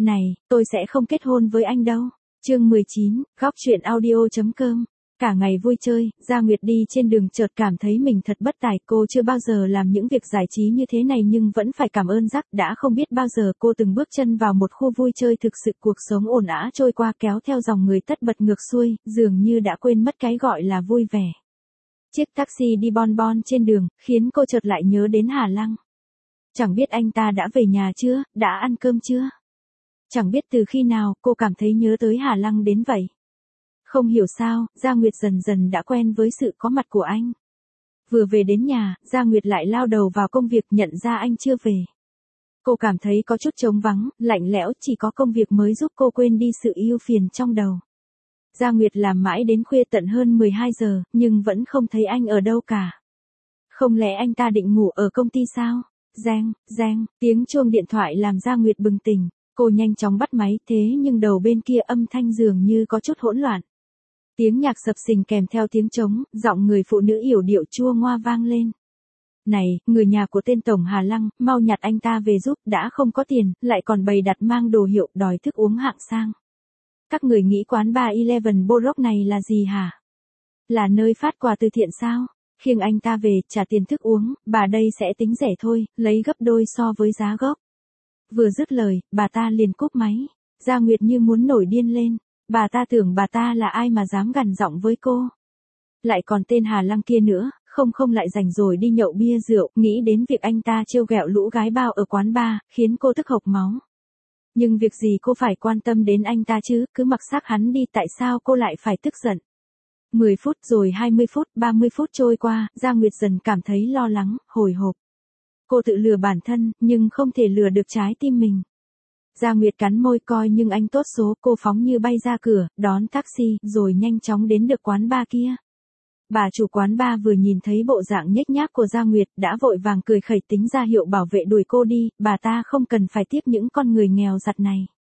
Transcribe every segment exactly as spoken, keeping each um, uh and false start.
Này, tôi sẽ không kết hôn với anh đâu. Chương mười chín, góc truyện audio.com. Cả ngày vui chơi, Gia Nguyệt đi trên đường chợt cảm thấy mình thật bất tài. Cô chưa bao giờ làm những việc giải trí như thế này nhưng vẫn phải cảm ơn Jack. Đã không biết bao giờ cô từng bước chân vào một khu vui chơi thực sự, cuộc sống ồn ào trôi qua kéo theo dòng người tất bật ngược xuôi, dường như đã quên mất cái gọi là vui vẻ. Chiếc taxi đi bon bon trên đường, khiến cô chợt lại nhớ đến Hà Lăng. Chẳng biết anh ta đã về nhà chưa, đã ăn cơm chưa? Chẳng biết từ khi nào cô cảm thấy nhớ tới Hà Lăng đến vậy. Không hiểu sao, Gia Nguyệt dần dần đã quen với sự có mặt của anh. Vừa về đến nhà, Gia Nguyệt lại lao đầu vào công việc, nhận ra anh chưa về. Cô cảm thấy có chút trống vắng, lạnh lẽo, chỉ có công việc mới giúp cô quên đi sự ưu phiền trong đầu. Gia Nguyệt làm mãi đến khuya tận hơn mười hai giờ, nhưng vẫn không thấy anh ở đâu cả. Không lẽ anh ta định ngủ ở công ty sao? Reng, reng, tiếng chuông điện thoại làm Gia Nguyệt bừng tỉnh. Cô nhanh chóng bắt máy, thế nhưng đầu bên kia âm thanh dường như có chút hỗn loạn. Tiếng nhạc sập sình kèm theo tiếng trống, giọng người phụ nữ yểu điệu chua ngoa vang lên. Này, người nhà của tên Tổng Hà Lăng, mau nhặt anh ta về giúp, đã không có tiền, lại còn bày đặt mang đồ hiệu, đòi thức uống hạng sang. Các người nghĩ quán bar Eleven Borough này là gì hả? Là nơi phát quà từ thiện sao? Khiêng anh ta về, trả tiền thức uống, bà đây sẽ tính rẻ thôi, lấy gấp đôi so với giá gốc. Vừa dứt lời, bà ta liền cúp máy. Gia Nguyệt như muốn nổi điên lên. Bà ta tưởng bà ta là ai mà dám gằn giọng với cô. Lại còn tên Hà Lăng kia nữa, không không lại rảnh rồi đi nhậu bia rượu, nghĩ đến việc anh ta trêu ghẹo lũ gái bao ở quán bar, khiến cô tức hộc máu. Nhưng việc gì cô phải quan tâm đến anh ta chứ, cứ mặc xác hắn đi, tại sao cô lại phải tức giận. mười phút rồi hai mươi phút, ba mươi phút trôi qua, Gia Nguyệt dần cảm thấy lo lắng, hồi hộp. Cô tự lừa bản thân, nhưng không thể lừa được trái tim mình. Gia Nguyệt cắn môi coi nhưng anh tốt số, cô phóng như bay ra cửa, đón taxi, rồi nhanh chóng đến được quán bar kia. Bà chủ quán bar vừa nhìn thấy bộ dạng nhếch nhác của Gia Nguyệt, đã vội vàng cười khẩy tính ra hiệu bảo vệ đuổi cô đi, bà ta không cần phải tiếp những con người nghèo giặt này.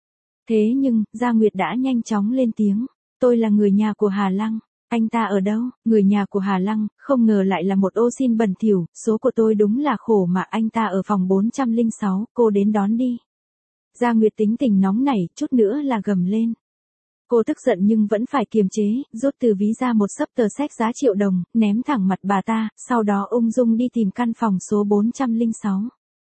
Thế nhưng, Gia Nguyệt đã nhanh chóng lên tiếng, tôi là người nhà của Hà Lăng. Anh ta ở đâu? Người nhà của Hà Lăng, không ngờ lại là một ô xin bẩn thỉu, số của tôi đúng là khổ mà, anh ta ở phòng bốn trăm lẻ sáu, cô đến đón đi. Gia Nguyệt tính tình nóng nảy, chút nữa là gầm lên. Cô tức giận nhưng vẫn phải kiềm chế, rút từ ví ra một xấp tờ séc giá triệu đồng, ném thẳng mặt bà ta, sau đó ung dung đi tìm căn phòng số bốn trăm lẻ sáu.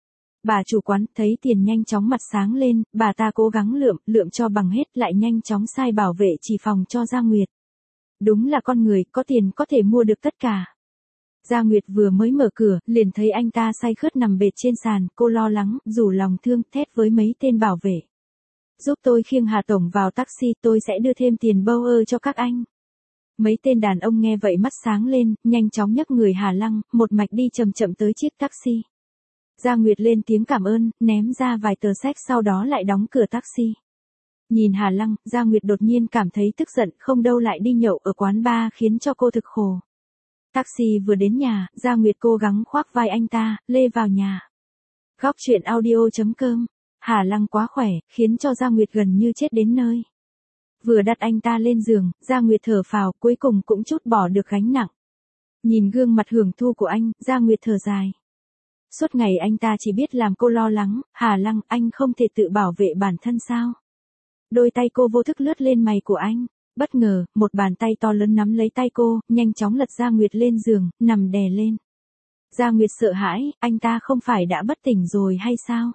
Bà chủ quán thấy tiền nhanh chóng mặt sáng lên, bà ta cố gắng lượm, lượm cho bằng hết, lại nhanh chóng sai bảo vệ chỉ phòng cho Gia Nguyệt. Đúng là con người, có tiền có thể mua được tất cả. Gia Nguyệt vừa mới mở cửa, liền thấy anh ta say khướt nằm bệt trên sàn, cô lo lắng, rủ lòng thương, thét với mấy tên bảo vệ. Giúp tôi khiêng Hà Tổng vào taxi, tôi sẽ đưa thêm tiền bâu ơ cho các anh. Mấy tên đàn ông nghe vậy mắt sáng lên, nhanh chóng nhấc người Hà Lăng, một mạch đi chậm chậm tới chiếc taxi. Gia Nguyệt lên tiếng cảm ơn, ném ra vài tờ séc sau đó lại đóng cửa taxi. Nhìn Hà Lăng, Gia Nguyệt đột nhiên cảm thấy tức giận, không đâu lại đi nhậu ở quán bar khiến cho cô thực khổ. Taxi vừa đến nhà, Gia Nguyệt cố gắng khoác vai anh ta, lê vào nhà. Góc truyện audio.com. Hà Lăng quá khỏe, khiến cho Gia Nguyệt gần như chết đến nơi. Vừa đặt anh ta lên giường, Gia Nguyệt thở phào, cuối cùng cũng chút bỏ được gánh nặng. Nhìn gương mặt hưởng thu của anh, Gia Nguyệt thở dài. Suốt ngày anh ta chỉ biết làm cô lo lắng, Hà Lăng, anh không thể tự bảo vệ bản thân sao? Đôi tay cô vô thức lướt lên mày của anh. Bất ngờ, một bàn tay to lớn nắm lấy tay cô, nhanh chóng lật Gia Nguyệt lên giường, nằm đè lên. Gia Nguyệt sợ hãi, anh ta không phải đã bất tỉnh rồi hay sao?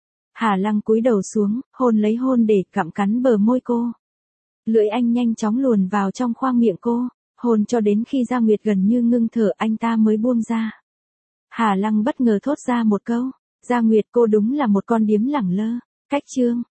Hà Lăng cúi đầu xuống, hôn lấy hôn để gặm cắn bờ môi cô. Lưỡi anh nhanh chóng luồn vào trong khoang miệng cô, hôn cho đến khi Gia Nguyệt gần như ngưng thở anh ta mới buông ra. Hà Lăng bất ngờ thốt ra một câu, Gia Nguyệt, cô đúng là một con điếm lẳng lơ. Cách chương